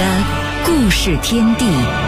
的故事天地。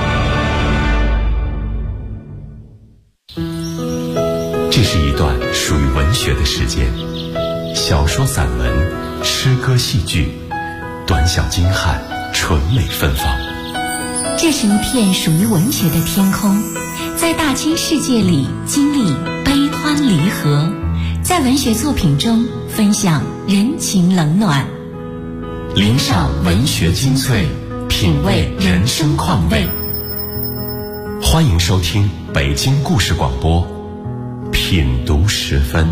这是一段属于文学的时间，小说、散文、诗歌、戏剧，短小精悍，纯美芬芳。 这是一片属于文学的天空，在大千世界里经历悲欢离合，在文学作品中分享人情冷暖， 聆赏文学精粹，品味人生况味。欢迎收听北京故事广播品读时分。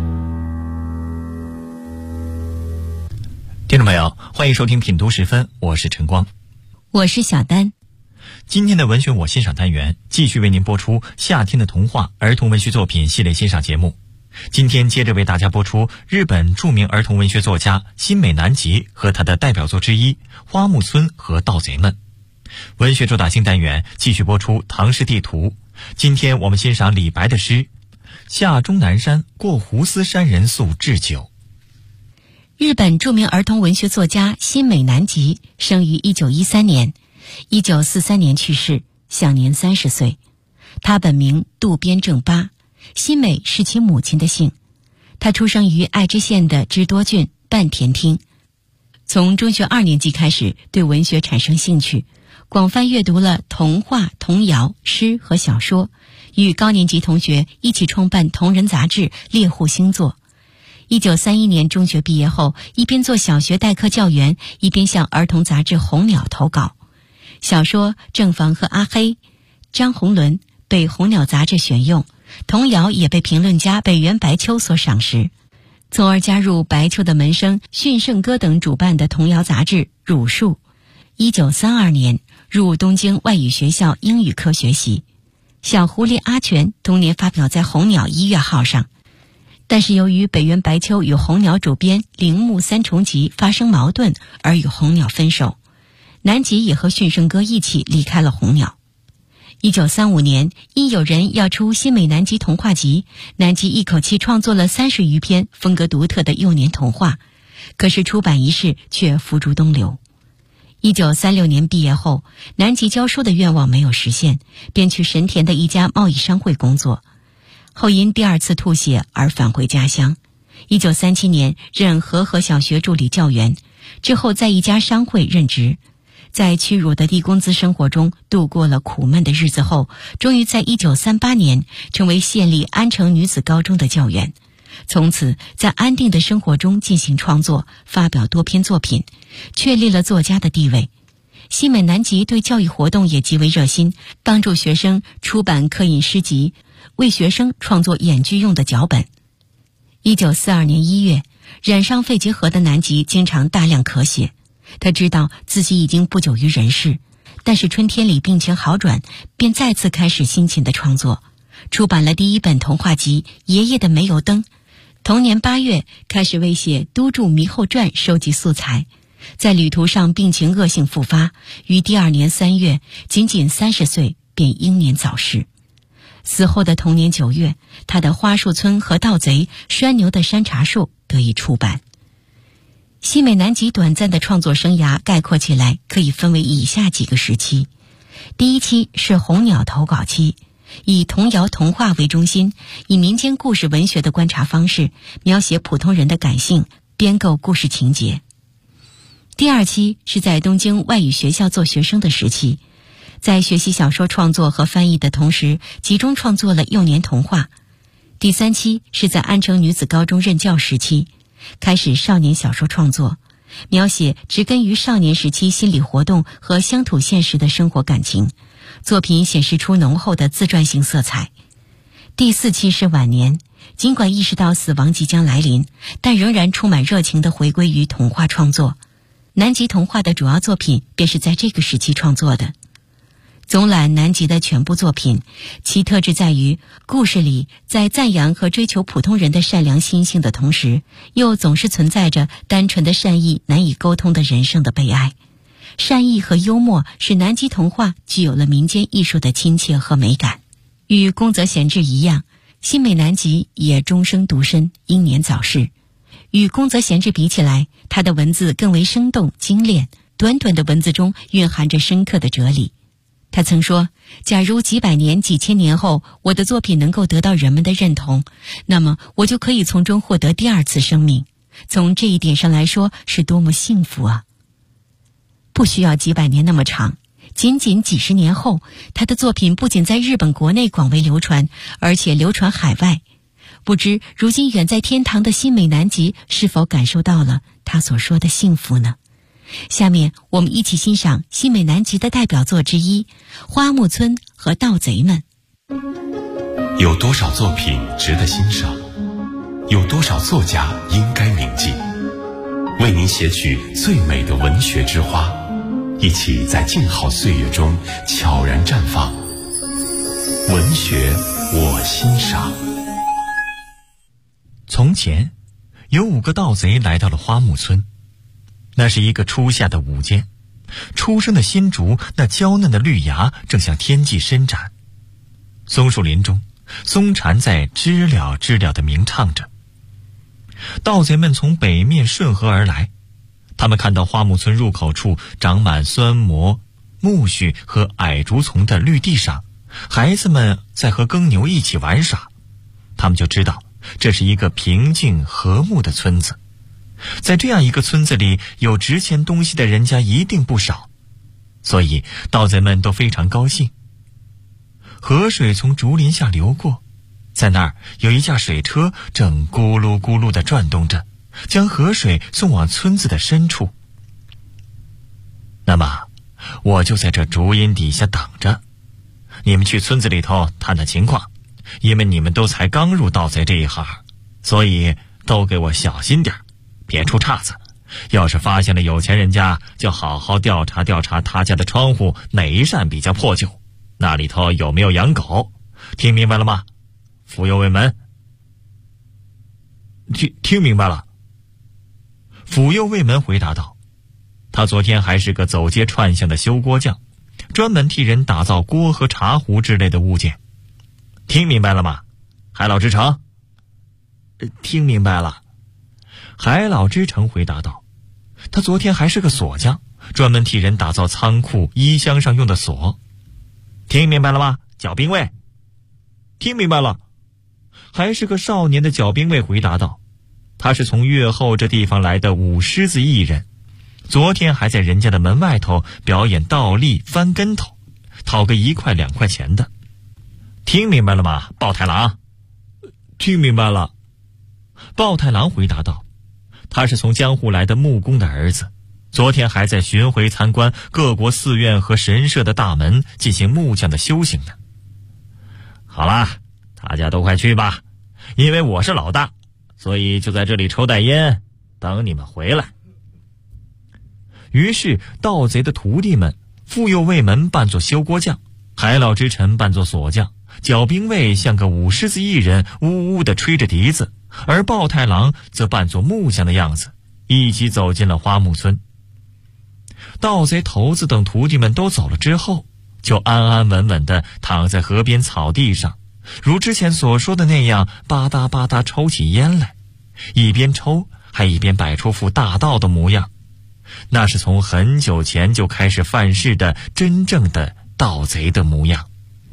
听众朋友，欢迎收听品读时分，我是晨光， 我是小丹。 今天的文学我欣赏单元继续为您播出夏天的童话儿童文学作品系列欣赏节目。今天接着为大家播出日本著名儿童文学作家新美南吉和他的代表作之一《花木村和盗贼们》。文学主打新单元继续播出唐诗地图。今天我们欣赏李白的诗：下终南山，过胡斯山人宿置酒。 日本著名儿童文学作家新美南吉生于1913年，1943年去世，享年30岁。他本名渡边正八，新美是其母亲的姓。他出生于爱知县的知多郡半田町。从中学2年级开始对文学产生兴趣，广泛阅读了童话、童谣、诗和小说，与高年级同学一起创办同人杂志《猎户星座》。1931年中学毕业后，一边做小学代课教员，一边向儿童杂志《红鸟》投稿。小说《正房和阿黑》、张宏伦被《红鸟》杂志选用，童谣也被评论家北原白秋所赏识，从而加入白秋的门生、驯圣歌等主办的童谣杂志《儒术》。1932年入东京外语学校英语科学习。小狐狸阿全同年发表在《红鸟》1月号上，但是由于北原白秋与《红鸟》主编铃木三重吉发生矛盾，而与《红鸟》分手。南吉也和驯圣歌一起离开了《红鸟》。1935年，因有人要出新美南吉童话集，南吉一口气创作了30余篇风格独特的幼年童话，可是出版一事却付诸东流。1936年毕业后，南吉教书的愿望没有实现，便去神田的一家贸易商会工作，后因第2次吐血而返回家乡。1937年任和合小学助理教员，之后在一家商会任职。在屈辱的低工资生活中度过了苦闷的日子后，终于在1938年成为县立安城女子高中的教员。从此在安定的生活中进行创作，发表多篇作品，确立了作家的地位。新美南吉对教育活动也极为热心，帮助学生出版刻印诗集，为学生创作演剧用的脚本。1942年1月，染上肺结核的南吉经常大量咳血，他知道自己已经不久于人世，但是春天里病情好转，便再次开始辛勤的创作，出版了第1本童话集《爷爷的煤油灯》。同年8月，开始为写《都筑猕猴传》收集素材，在旅途上病情恶性复发，于第2年3月，仅仅30岁便英年早逝。死后的同年9月，他的《花树村和盗贼》、拴牛的山茶树得以出版。新美南吉短暂的创作生涯概括起来可以分为以下几个时期。第1期是红鸟投稿期，以童谣童话为中心，以民间故事文学的观察方式描写普通人的感性，编构故事情节。第2期是在东京外语学校做学生的时期，在学习小说创作和翻译的同时，集中创作了幼年童话。第3期是在安城女子高中任教时期，开始少年小说创作，描写植根于少年时期心理活动和乡土现实的生活感情，作品显示出浓厚的自传性色彩。第4期是晚年，尽管意识到死亡即将来临，但仍然充满热情地回归于童话创作。南吉童话的主要作品便是在这个时期创作的。总览南吉的全部作品，其特质在于故事里在赞扬和追求普通人的善良心性的同时，又总是存在着单纯的善意难以沟通的人生的悲哀。善意和幽默使南吉童话具有了民间艺术的亲切和美感。与宫泽贤治一样，新美南吉也终生独身，英年早逝。与宫泽贤治比起来，他的文字更为生动精炼， 短短的文字中蕴含着深刻的哲理。他曾说，假如几百年、几千年后，我的作品能够得到人们的认同，那么我就可以从中获得第二次生命。从这一点上来说，是多么幸福啊！不需要几百年那么长，仅仅几十年后，他的作品不仅在日本国内广为流传，而且流传海外。不知如今远在天堂的新美南极是否感受到了他所说的幸福呢？下面我们一起欣赏新美南极的代表作之一《花木村和盗贼们》。 有多少作品值得欣赏？有多少作家应该铭记？为您写取最美的文学之花，一起在静好岁月中悄然绽放。文学我欣赏。 从前，有5个盗贼来到了花木村。那是一个初夏的午间，初生的新竹那娇嫩的绿芽正向天际伸展。松树林中，松蝉在知了知了地鸣唱着。盗贼们从北面顺河而来，他们看到花木村入口处长满酸蘑、苜蓿和矮竹丛的绿地上，孩子们在和耕牛一起玩耍，他们就知道这是一个平静和睦的村子。在这样一个村子里，有值钱东西的人家一定不少，所以盗贼们都非常高兴。河水从竹林下流过，在那儿有一架水车正咕噜咕噜地转动着，将河水送往村子的深处。那么我就在这竹荫底下等着，你们去村子里头探探情况，因为你们都才刚入盗贼这一行，所以都给我小心点，别出岔子。要是发现了有钱人家，就好好调查调查他家的窗户哪一扇比较破旧，那里头有没有养狗，听明白了吗？扶右卫门。听明白了。扶右卫门回答道，他昨天还是个走街串巷的修锅匠，专门替人打造锅和茶壶之类的物件。听明白了吗？海老之城。听明白了。海老之城回答道，他昨天还是个锁匠，专门替人打造仓库、衣箱上用的锁。听明白了吗？脚兵卫。听明白了。还是个少年的脚兵卫回答道，他是从越后这地方来的舞狮子艺人，昨天还在人家的门外头表演倒立翻跟头，讨个1块2块钱的。听明白了吗，豹太郎？听明白了。豹太郎回答道，他是从江户来的木工的儿子，昨天还在巡回参观各国寺院和神社的大门，进行木匠的修行呢。好啦，大家都快去吧，因为我是老大，所以就在这里抽袋烟，等你们回来。于是盗贼的徒弟们，妇右卫门扮作修锅匠，海老之臣扮作锁匠，脚兵卫像个舞狮子艺人，呜呜地吹着笛子，而豹太郎则扮作木匠的样子，一起走进了花木村。盗贼头子等徒弟们都走了之后，就安安稳稳地躺在河边草地上，如之前所说的那样，吧嗒吧嗒抽起烟来，一边抽还一边摆出副大盗的模样。那是从很久前就开始犯事的真正的盗贼的模样。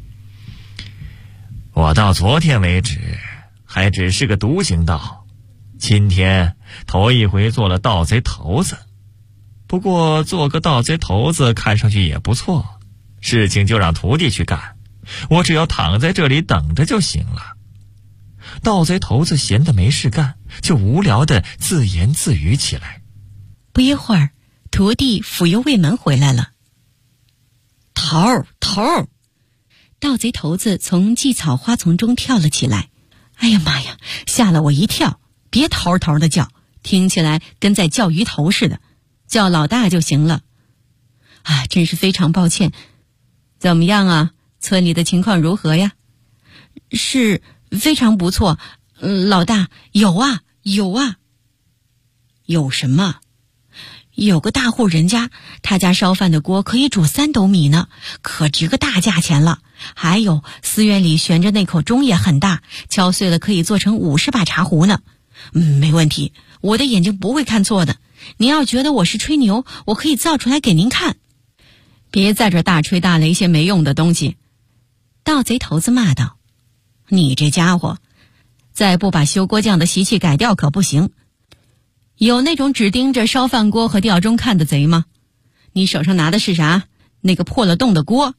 我到昨天为止还只是个独行盗，今天头一回做了盗贼头子。不过做个盗贼头子看上去也不错，事情就让徒弟去干，我只要躺在这里等着就行了。盗贼头子闲得没事干，就无聊地自言自语起来。 不一会儿，徒弟辅右卫门回来了。头！盗贼头子从荠草花丛中跳了起来。哎呀妈呀，吓了我一跳！别头的叫，听起来跟在叫鱼头似的，叫老大就行了。啊，真是非常抱歉。怎么样啊？村里的情况如何呀？是非常不错。老大，有啊。有什么？有个大户人家，他家烧饭的锅可以煮3斗米呢，可值个大价钱了。还有寺院里悬着那口钟也很大，敲碎了可以做成50把茶壶呢。没问题，我的眼睛不会看错的。 您要觉得我是吹牛，我可以造出来给您看。别在这大吹大擂些没用的东西。盗贼头子骂道：你这家伙，再不把修锅匠的习气改掉可不行。有那种只盯着烧饭锅和吊钟看的贼吗？你手上拿的是啥？那个破了洞的锅？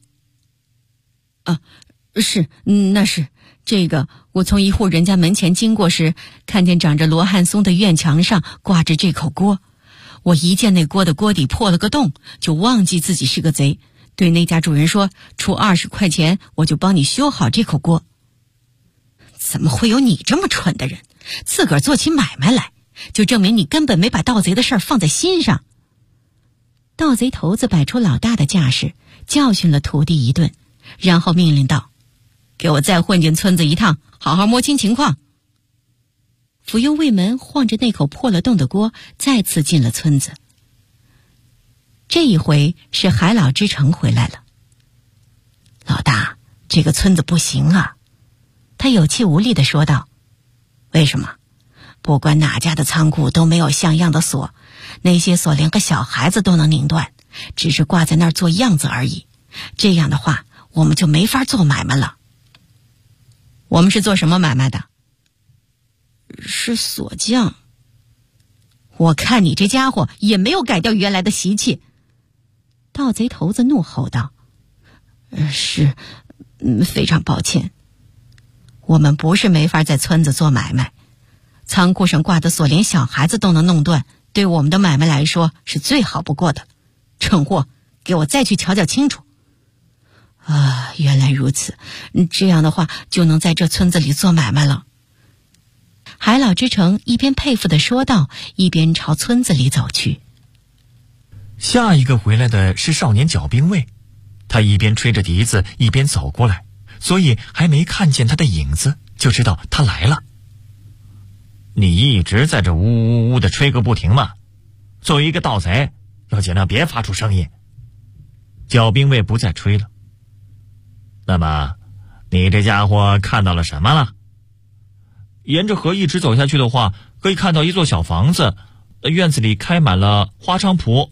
是，那是。这个我从一户人家门前经过时，看见长着罗汉松的院墙上挂着这口锅。我一见那锅的锅底破了个洞，就忘记自己是个贼，对那家主人说，出20块钱我就帮你修好这口锅。怎么会有你这么蠢的人，自个儿做起买卖来，就证明你根本没把盗贼的事儿放在心上。盗贼头子摆出老大的架势，教训了徒弟一顿，然后命令道：给我再混进村子一趟，好好摸清情况。府右卫门晃着那口破了洞的锅，再次进了村子。这一回是海老之成回来了。老大，这个村子不行啊，他有气无力地说道。为什么？不管哪家的仓库都没有像样的锁，那些锁连个小孩子都能拧断，只是挂在那儿做样子而已。这样的话，我们就没法做买卖了。我们是做什么买卖的？是锁匠。我看你这家伙也没有改掉原来的习气。盗贼头子怒吼道：是，非常抱歉。我们不是没法在村子做买卖，仓库上挂的锁连小孩子都能弄断，对我们的买卖来说是最好不过的。蠢货，给我再去瞧瞧清楚。原来如此，这样的话就能在这村子里做买卖了。海老之成一边佩服地说道，一边朝村子里走去。 下一个回来的是少年脚兵卫，他一边吹着笛子一边走过来，所以还没看见他的影子就知道他来了。你一直在这呜呜呜的吹个不停吗？作为一个盗贼，要尽量别发出声音。脚兵卫不再吹了。那么你这家伙看到了什么了？沿着河一直走下去的话，可以看到一座小房子，院子里开满了花菖蒲。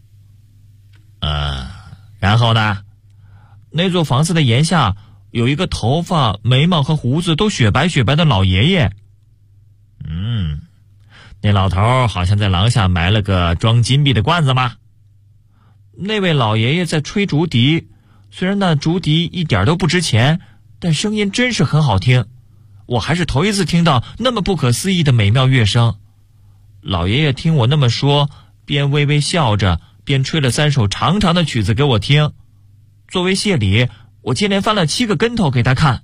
然后呢？那座房子的檐下有一个头发、眉毛和胡子都雪白雪白的老爷爷。那老头好像在廊下埋了个装金币的罐子吗？那位老爷爷在吹竹笛，虽然那竹笛一点都不值钱，但声音真是很好听。我还是头一次听到那么不可思议的美妙乐声。老爷爷听我那么说，边微微笑着，边吹了3首长长的曲子给我听。作为谢礼，我接连翻了7个跟头给他看。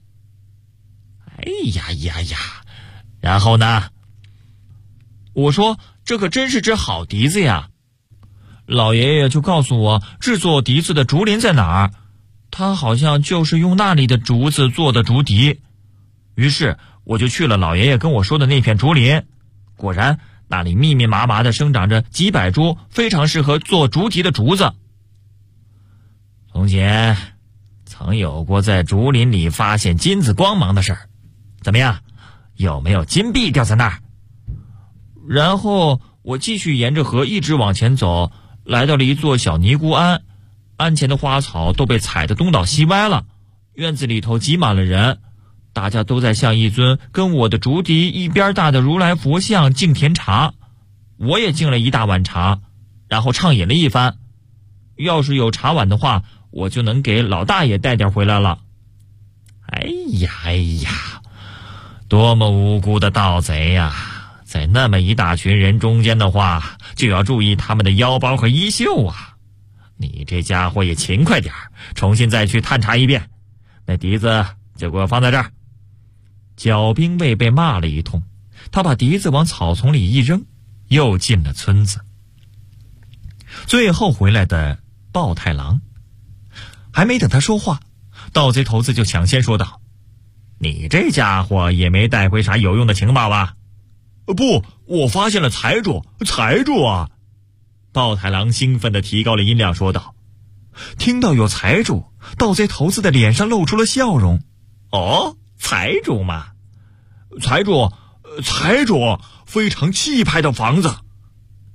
然后呢？我说这可真是只好笛子呀。老爷爷就告诉我制作笛子的竹林在哪儿，他好像就是用那里的竹子做的竹笛。于是我就去了老爷爷跟我说的那片竹林，果然那里密密麻麻的生长着几百株非常适合做竹笛的竹子。从前曾有过在竹林里发现金子光芒的事儿，怎么样？有没有金币掉在那儿？然后我继续沿着河一直往前走，来到了一座小尼姑庵，庵前的花草都被踩得东倒西歪了，院子里头挤满了人，大家都在向一尊跟我的竹笛一边大的如来佛像敬甜茶。我也敬了一大碗茶，然后畅饮了一番。要是有茶碗的话，我就能给老大爷带点回来了。哎呀，多么无辜的盗贼呀！在那么一大群人中间的话，就要注意他们的腰包和衣袖啊。你这家伙也勤快点，重新再去探查一遍。那笛子就给我放在这儿。脚兵卫被骂了一通，他把笛子往草丛里一扔，又进了村子。最后回来的豹太郎，还没等他说话，盗贼头子就抢先说道：你这家伙也没带回啥有用的情报吧？不，我发现了财主啊！豹太郎兴奋地提高了音量说道。听到有财主，盗贼头子的脸上露出了笑容。哦，财主嘛，财主，非常气派的房子。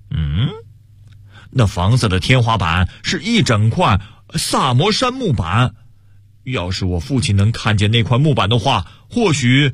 那房子的天花板是一整块萨摩杉木板，要是我父亲能看见那块木板的话，或许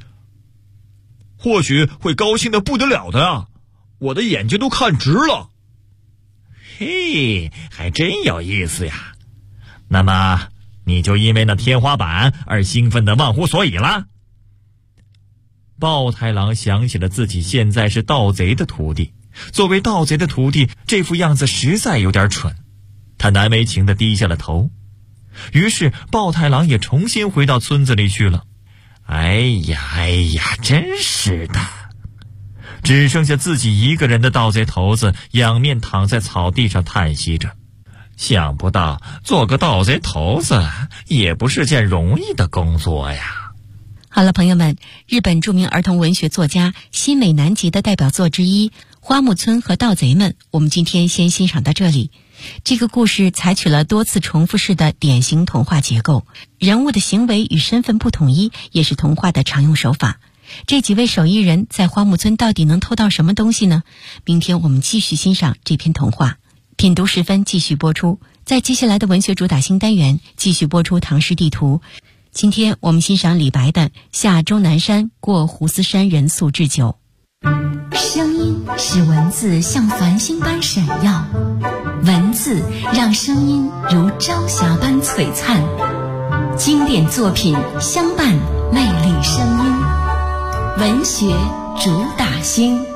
会高兴得不得了的啊！我的眼睛都看直了。嘿，还真有意思呀。那么你就因为那天花板而兴奋得忘乎所以了？豹太郎想起了自己现在是盗贼的徒弟，作为盗贼的徒弟，这副样子实在有点蠢。他难为情地低下了头。于是豹太郎也重新回到村子里去了。哎呀，真是的。只剩下自己一个人的盗贼头子仰面躺在草地上叹息着。想不到做个盗贼头子也不是件容易的工作呀。 好了，朋友们，日本著名儿童文学作家新美南吉的代表作之一《花木村和盗贼们》，我们今天先欣赏到这里。这个故事采取了多次重复式的典型童话结构，人物的行为与身份不统一也是童话的常用手法。这几位手艺人在花木村到底能偷到什么东西呢？明天我们继续欣赏这篇童话。品读时分继续播出，在接下来的文学主打新单元继续播出唐诗地图。今天我们欣赏李白的《下终南山过斛斯山人宿置酒》。 声音使文字像繁星般闪耀，文字让声音如朝霞般璀璨，经典作品相伴魅力声音，文学主打星。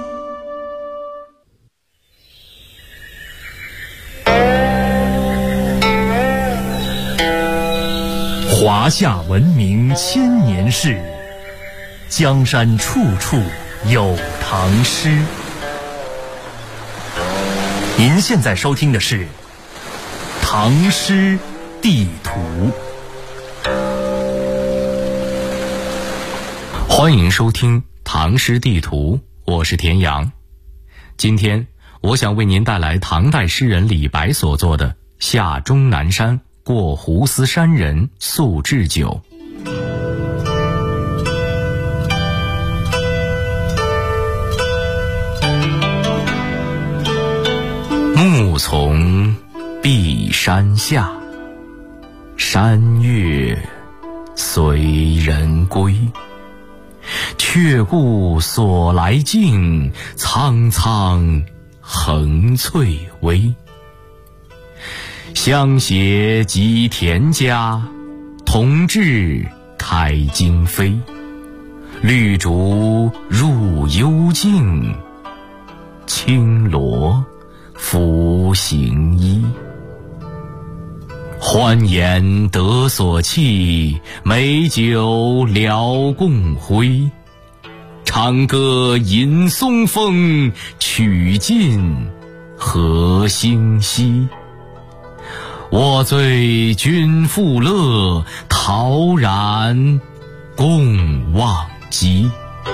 华夏文明千年事，江山处处有唐诗。您现在收听的是《唐诗地图》。欢迎收听《唐诗地图》，我是田阳。今天我想为您带来唐代诗人李白所作的《下终南山过斛斯山人宿置酒》。暮从碧山下，山月随人归。却顾所来径，苍苍横翠微。相携及田家，同至开荆扉。绿竹入幽径，青萝拂行衣。欢颜得所憩，美酒聊共挥。长歌吟松风，曲尽何星稀。我醉君复乐，陶然共忘机。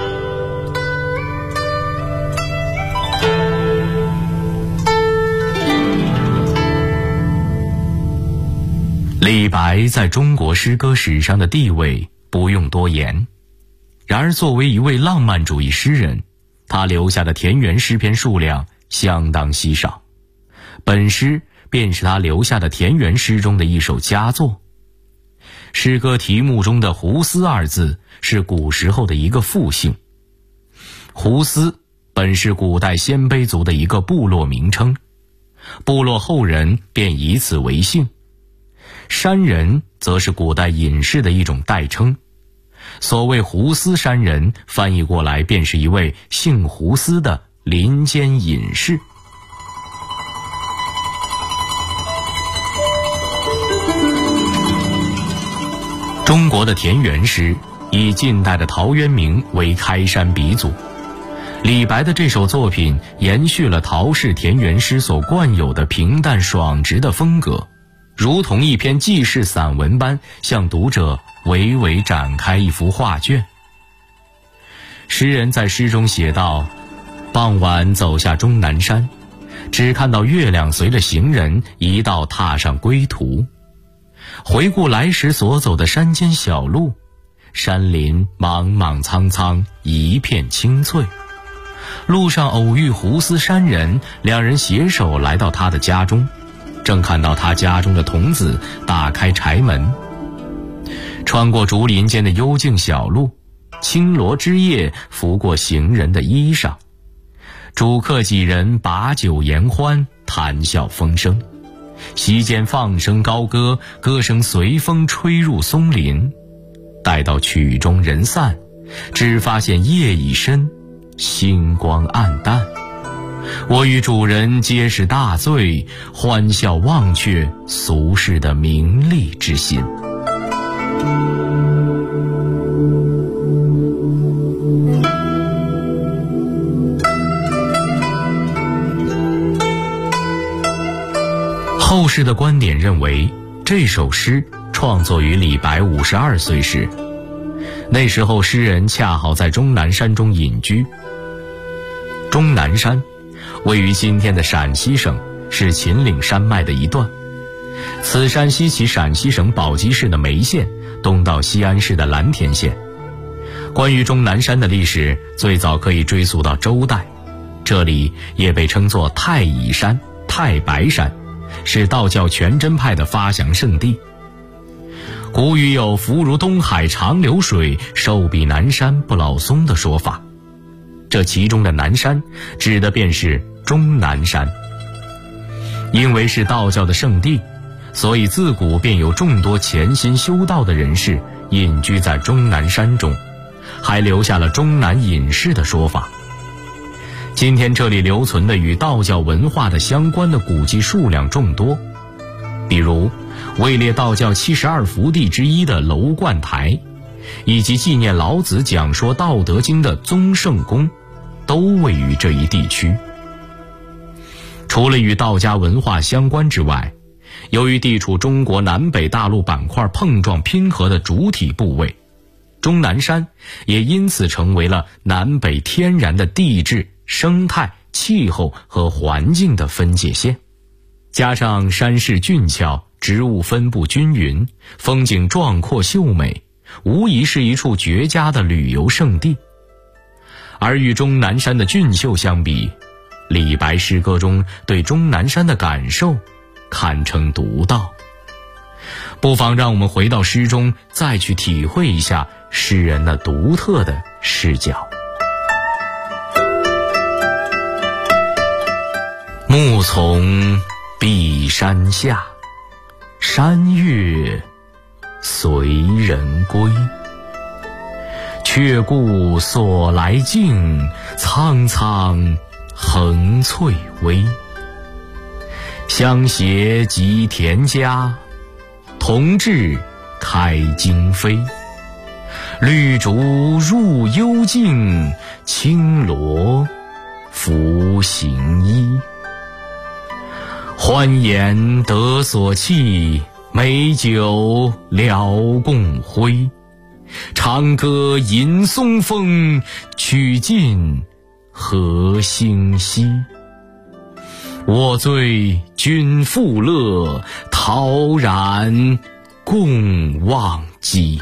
李白在中国诗歌史上的地位不用多言，然而作为一位浪漫主义诗人，他留下的田园诗篇数量相当稀少。本诗便是他留下的田园诗中的一首佳作。诗歌题目中的斛斯二字是古时候的一个复姓。斛斯本是古代鲜卑族的一个部落名称，部落后人便以此为姓。山人则是古代隐士的一种代称，所谓斛斯山人翻译过来便是一位姓斛斯的林间隐士。中国的田园诗以近代的陶渊明为开山鼻祖，李白的这首作品延续了陶氏田园诗所惯有的平淡爽直的风格，如同一篇记事散文般向读者娓娓展开一幅画卷。诗人在诗中写道：傍晚走下终南山，只看到月亮随着行人一道踏上归途。回顾来时所走的山间小路，山林莽莽苍苍，一片青翠。 路上偶遇胡思山人，两人携手来到他的家中，正看到他家中的童子打开柴门。穿过竹林间的幽静小路，青罗枝叶拂过行人的衣裳，主客几人把酒言欢，谈笑风生。席间放声高歌，歌声随风吹入松林。待到曲终人散，只发现夜已深，星光暗淡。我与主人皆是大醉，欢笑忘却俗世的名利之心。后世的观点认为，这首诗创作于李白52岁时，那时候诗人恰好在终南山中隐居。终南山位于今天的陕西省，是秦岭山脉的一段。此山西起陕西省宝鸡市的眉县，东到西安市的蓝田县。关于终南山的历史，最早可以追溯到周代，这里也被称作太乙山、太白山，是道教全真派的发祥圣地。古语有福如东海长流水，寿比南山不老松的说法，这其中的南山指的便是终南山。因为是道教的圣地，所以自古便有众多潜心修道的人士隐居在终南山中，还留下了终南隐士的说法。今天这里留存的与道教文化的相关的古迹数量众多，比如位列道教72福地之一的楼观台，以及纪念老子讲说《道德经》的宗圣宫，都位于这一地区。除了与道家文化相关之外，由于地处中国南北大陆板块碰撞拼合的主体部位，终南山也因此成为了南北天然的地质、生态、气候和环境的分界线。加上山势峻峭，植物分布均匀，风景壮阔秀美，无疑是一处绝佳的旅游胜地。而与终南山的俊秀相比，李白诗歌中对终南山的感受堪称独到。不妨让我们回到诗中，再去体会一下诗人那独特的视角。暮从碧山下，山月随人归。却顾所来径，苍苍横翠微。相携及田家，同至开荆扉。绿竹入幽径，青罗拂行衣。欢颜得所憩，美酒聊共挥。长歌吟松风，曲尽何星稀。我醉君复乐，陶然共忘机。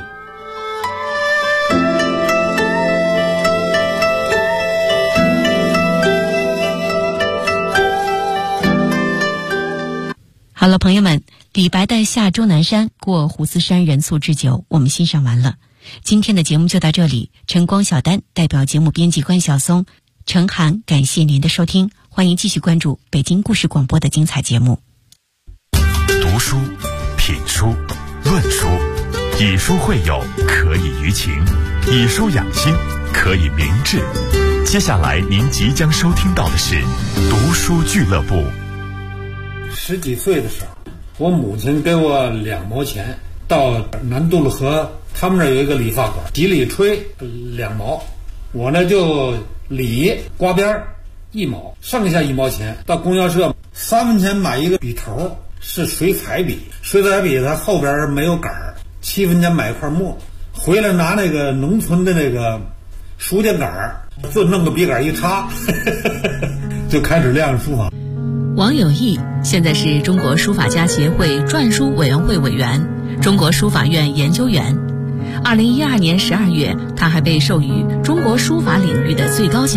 好了，朋友们，李白的下终南山，过胡思山人促制酒，我们欣赏完了。今天的节目就到这里，晨光小丹代表节目编辑关晓松、程涵，感谢您的收听，欢迎继续关注北京故事广播的精彩节目。 读书、品书、论书，以书会友，可以娱情；以书养心，可以明志。接下来您即将收听到的是读书俱乐部。 10几岁的时候，我母亲给我2毛钱，到南渡路河，他们那儿有一个理发馆，几里吹2毛，我呢就理刮边1毛，剩下1毛钱到供销社3分钱买一个笔头，是水彩笔，水彩笔它后边没有杆儿，7分钱买一块墨，回来拿那个农村的那个书店杆儿，就弄个笔杆一插就开始练书法。 王有义现在是中国书法家协会篆书委员会委员、中国书法院研究员。2012年12月，他还被授予中国书法领域的最高奖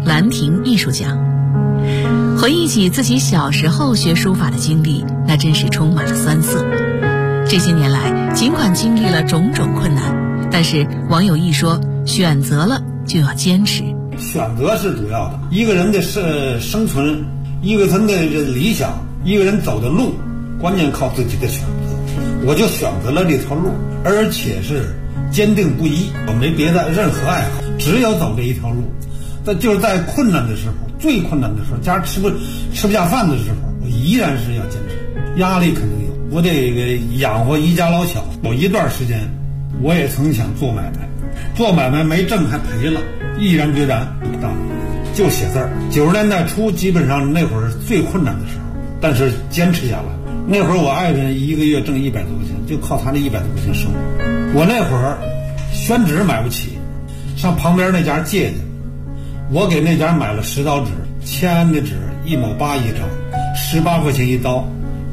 兰亭艺术奖。回忆起自己小时候学书法的经历，那真是充满了酸涩。这些年来，尽管经历了种种困难，但是王有义说，选择了就要坚持。 选择是主要的，一个人的生存，一个人的理想，一个人走的路，关键靠自己的选择。我就选择了这条路，而且是坚定不移，我没别的任何爱好，只有走这一条路。但就是在困难的时候，最困难的时候，家吃不下饭的时候，我依然是要坚持。压力肯定有，我得养活一家老小。有一段时间，我也曾想做买卖，做买卖没挣还赔了，毅然决然不干了，就写字儿。90年代初，基本上那会儿是最困难的时候，但是坚持下来。那会儿我爱人一个月挣100多块钱，就靠他那100多块钱生活。我那会儿宣纸买不起，上旁边那家借去。我给那家买了10刀纸，签的纸1毛8一张，18块钱一刀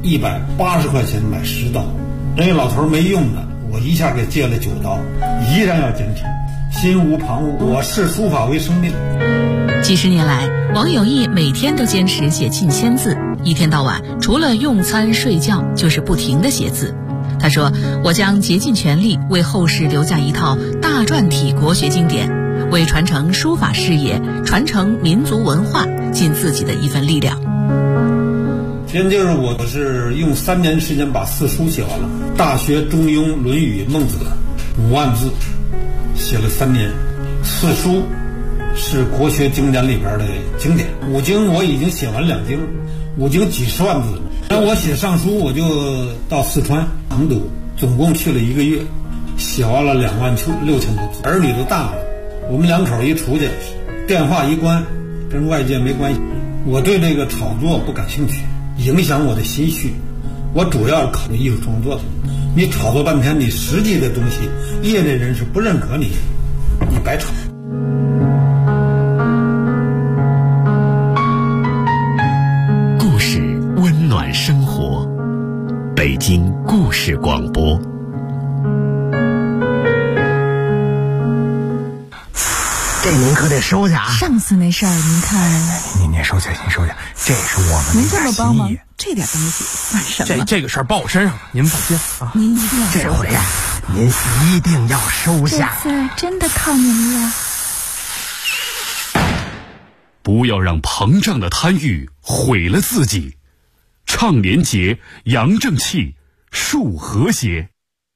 ，180块钱买10刀。人家老头没用的，我一下给借了9刀，依然要坚持，心无旁骛。我视书法为生命。 几十年来，王有义每天都坚持写近1000字，一天到晚除了用餐睡觉，就是不停地写字。他说：“我将竭尽全力为后世留下一套大篆体国学经典，为传承书法事业、传承民族文化尽自己的一份力量。” 先就是我是用3年时间把4书写完了，《大学》《中庸》《论语》《孟子》5万字，写了3年。4书是国学经典里边的经典，5经我已经写完2经，5经几十万字。然后我写上书，我就到四川成都，总共去了1个月，写完了26000多字。儿女都大了，我们2口一出去，电话一关，跟外界没关系。我对这个炒作不感兴趣，影响我的心绪。我主要考虑艺术创作的。你炒作半天，你实际的东西，业内人士不认可你，你白炒。 故事温暖生活，北京故事广播。 这您可得收下啊！ 上次那事儿您看， 您收下，您收下，这是我们您这么帮忙，这点东西算什么？ 这个事儿报我身上了，您放心啊！ 您一定要收下， 这回呀，您一定要收下。 这次真的靠您了。 不要让膨胀的贪欲毁了自己，倡廉洁，扬正气，树和谐。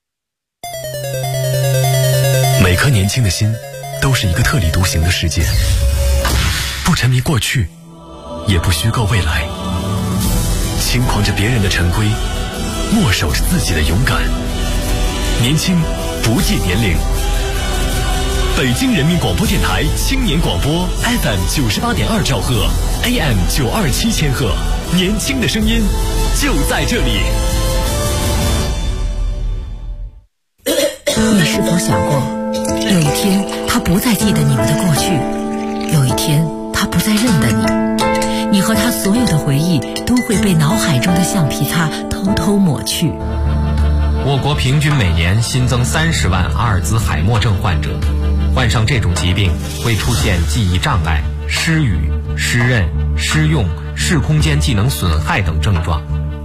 每颗年轻的心都是一个特立独行的世界，不沉迷过去，也不虚构未来，轻狂着别人的陈规，默守着自己的勇敢。年轻不计年龄。北京人民广播电台青年广播 FM 98.2兆赫 AM 927千赫，年轻的声音就在这里。 你是否想过，有一天他不再记得你们的过去，有一天他不再认得你，你和他所有的回忆都会被脑海中的橡皮擦偷偷抹去。 我国平均每年新增30万阿尔兹海默症患者，患上这种疾病会出现记忆障碍、失语、失认、失用、视空间技能损害等症状。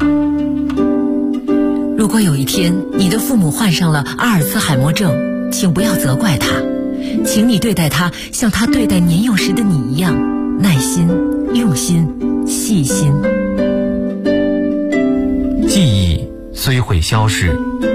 如果有一天你的父母患上了阿尔兹海默症，请不要责怪他，请你对待他像他对待年幼时的你一样，耐心、用心、细心。 记忆虽会消逝，